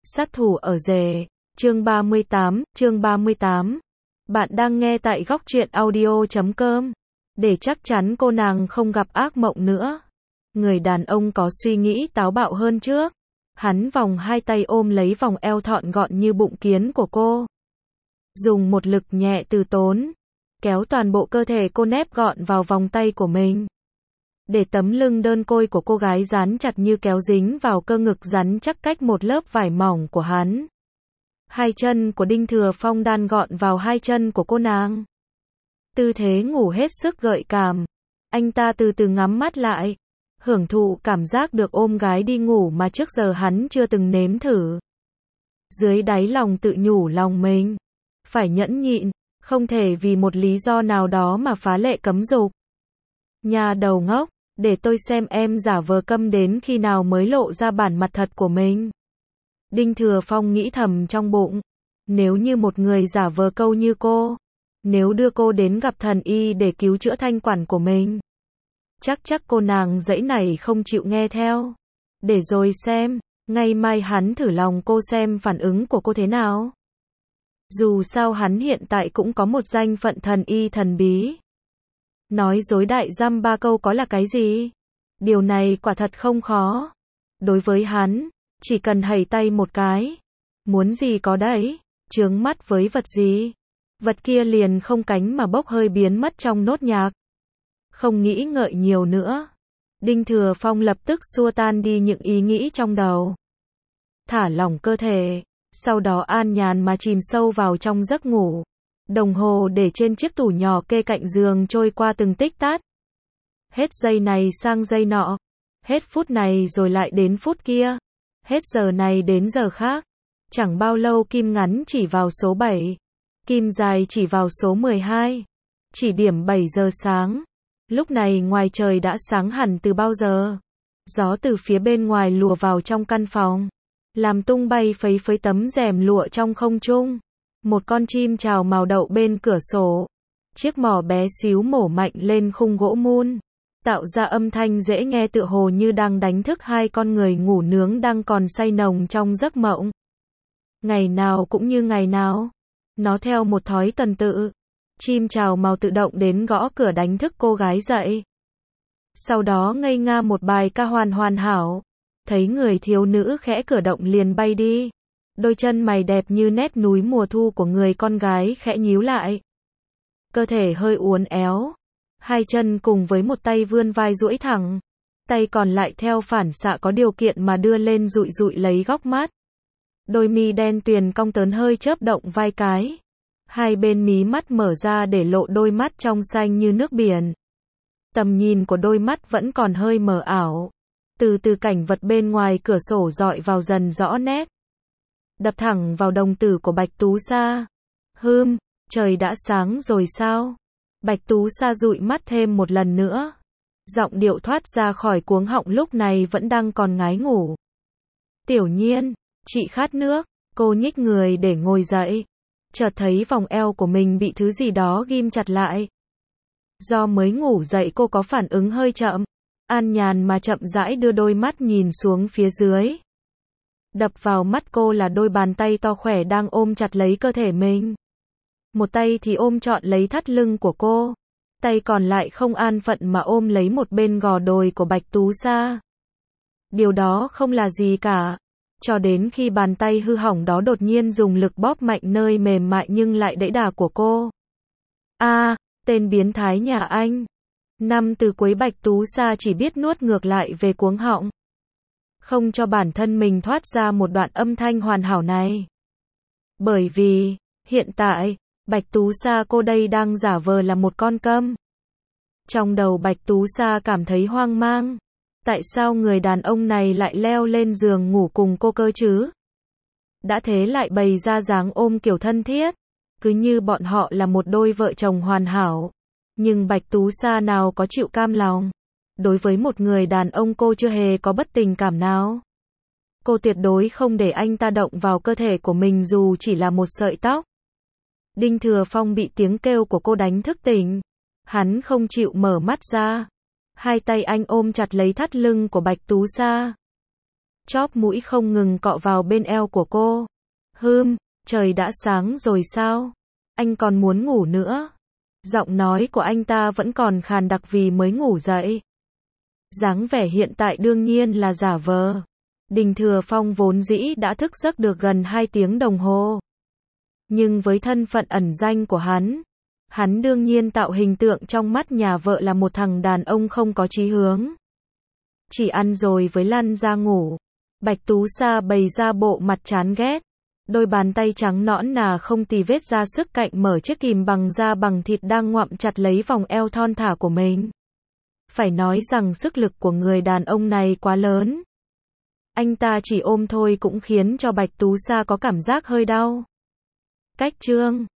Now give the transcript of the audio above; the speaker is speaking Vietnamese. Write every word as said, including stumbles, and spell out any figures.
Sát thủ ở rể, chương ba mươi tám, chương ba mươi tám. Bạn đang nghe tại góc truyện audio chấm com. Để chắc chắn cô nàng không gặp ác mộng nữa, người đàn ông có suy nghĩ táo bạo hơn trước. Hắn vòng hai tay ôm lấy vòng eo thon gọn như bụng kiến của cô. Dùng một lực nhẹ từ tốn, kéo toàn bộ cơ thể cô nép gọn vào vòng tay của mình. Để tấm lưng đơn côi của cô gái dán chặt như kéo dính vào cơ ngực rắn chắc cách một lớp vải mỏng của hắn. Hai chân của Đinh Thừa Phong đan gọn vào hai chân của cô nàng. Tư thế ngủ hết sức gợi cảm. Anh ta từ từ ngắm mắt lại, hưởng thụ cảm giác được ôm gái đi ngủ mà trước giờ hắn chưa từng nếm thử. Dưới đáy lòng tự nhủ lòng mình, phải nhẫn nhịn, không thể vì một lý do nào đó mà phá lệ cấm dục. Nhà đầu ngốc, để tôi xem em giả vờ câm đến khi nào mới lộ ra bản mặt thật của mình. Đinh Thừa Phong nghĩ thầm trong bụng, nếu như một người giả vờ câu như cô, nếu đưa cô đến gặp thần y để cứu chữa thanh quản của mình, chắc chắc cô nàng dãy này không chịu nghe theo. Để rồi xem, ngày mai hắn thử lòng cô xem phản ứng của cô thế nào. Dù sao hắn hiện tại cũng có một danh phận thần y thần bí. Nói dối đại dăm ba câu có là cái gì? Điều này quả thật không khó. Đối với hắn, chỉ cần hẩy tay một cái, muốn gì có đấy, chướng mắt với vật gì, vật kia liền không cánh mà bốc hơi biến mất trong nốt nhạc. Không nghĩ ngợi nhiều nữa, Đinh Thừa Phong lập tức xua tan đi những ý nghĩ trong đầu. Thả lỏng cơ thể, sau đó an nhàn mà chìm sâu vào trong giấc ngủ. Đồng hồ để trên chiếc tủ nhỏ kê cạnh giường trôi qua từng tích tắc. Hết giây này sang giây nọ, hết phút này rồi lại đến phút kia, hết giờ này đến giờ khác. Chẳng bao lâu kim ngắn chỉ vào số bảy, kim dài chỉ vào số mười hai. Chỉ điểm bảy giờ sáng. Lúc này ngoài trời đã sáng hẳn từ bao giờ. Gió từ phía bên ngoài lùa vào trong căn phòng, làm tung bay phấy phới tấm rèm lụa trong không trung. Một con chim chào mào đậu bên cửa sổ. Chiếc mỏ bé xíu mổ mạnh lên khung gỗ mun, tạo ra âm thanh dễ nghe tựa hồ như đang đánh thức hai con người ngủ nướng đang còn say nồng trong giấc mộng. Ngày nào cũng như ngày nào, nó theo một thói tuần tự. Chim chào mào tự động đến gõ cửa đánh thức cô gái dậy. Sau đó ngây nga một bài ca hoàn hoàn hảo. Thấy người thiếu nữ khẽ cử động liền bay đi. Đôi chân mày đẹp như nét núi mùa thu của người con gái khẽ nhíu lại. Cơ thể hơi uốn éo. Hai chân cùng với một tay vươn vai duỗi thẳng. Tay còn lại theo phản xạ có điều kiện mà đưa lên dụi dụi lấy góc mắt. Đôi mi đen tuyền cong tớn hơi chớp động vai cái. Hai bên mí mắt mở ra để lộ đôi mắt trong xanh như nước biển. Tầm nhìn của đôi mắt vẫn còn hơi mờ ảo. Từ từ cảnh vật bên ngoài cửa sổ dọi vào dần rõ nét. Đập thẳng vào đồng tử của Bạch Tú Sa. Hưm, trời đã sáng rồi sao? Bạch Tú Sa dụi mắt thêm một lần nữa. Giọng điệu thoát ra khỏi cuống họng lúc này vẫn đang còn ngái ngủ. Tiểu Nhiên, chị khát nước. Cô nhích người để ngồi dậy. Chợt thấy vòng eo của mình bị thứ gì đó ghim chặt lại. Do mới ngủ dậy cô có phản ứng hơi chậm. An nhàn mà chậm rãi đưa đôi mắt nhìn xuống phía dưới. Đập vào mắt cô là đôi bàn tay to khỏe đang ôm chặt lấy cơ thể mình. Một tay thì ôm trọn lấy thắt lưng của cô. Tay còn lại không an phận mà ôm lấy một bên gò đồi của Bạch Tú Sa. Điều đó không là gì cả. Cho đến khi bàn tay hư hỏng đó đột nhiên dùng lực bóp mạnh nơi mềm mại nhưng lại đẫy đà của cô. A, à, tên biến thái nhà anh. Năm từ cuối Bạch Tú Sa chỉ biết nuốt ngược lại về cuống họng. Không cho bản thân mình thoát ra một đoạn âm thanh hoàn hảo này. Bởi vì, hiện tại, Bạch Tú Sa cô đây đang giả vờ là một con câm. Trong đầu Bạch Tú Sa cảm thấy hoang mang. Tại sao người đàn ông này lại leo lên giường ngủ cùng cô cơ chứ? Đã thế lại bày ra dáng ôm kiểu thân thiết. Cứ như bọn họ là một đôi vợ chồng hoàn hảo. Nhưng Bạch Tú Sa nào có chịu cam lòng. Đối với một người đàn ông cô chưa hề có bất tình cảm nào. Cô tuyệt đối không để anh ta động vào cơ thể của mình dù chỉ là một sợi tóc. Đinh Thừa Phong bị tiếng kêu của cô đánh thức tỉnh. Hắn không chịu mở mắt ra. Hai tay anh ôm chặt lấy thắt lưng của Bạch Tú Sa. chóp mũi không ngừng cọ vào bên eo của cô. Hưm, trời đã sáng rồi sao? Anh còn muốn ngủ nữa. Giọng nói của anh ta vẫn còn khàn đặc vì mới ngủ dậy. Dáng vẻ hiện tại đương nhiên là giả vờ. Đình Thừa Phong vốn dĩ đã thức giấc được gần hai tiếng đồng hồ. Nhưng với thân phận ẩn danh của hắn, hắn đương nhiên tạo hình tượng trong mắt nhà vợ là một thằng đàn ông không có chí hướng. Chỉ ăn rồi với lăn ra ngủ. Bạch Tú Sa bày ra bộ mặt chán ghét. Đôi bàn tay trắng nõn nà không tì vết ra sức cạnh mở chiếc kìm bằng da bằng thịt đang ngoạm chặt lấy vòng eo thon thả của mình. Phải nói rằng sức lực của người đàn ông này quá lớn. Anh ta chỉ ôm thôi cũng khiến cho Bạch Tú Sa có cảm giác hơi đau. Cách chương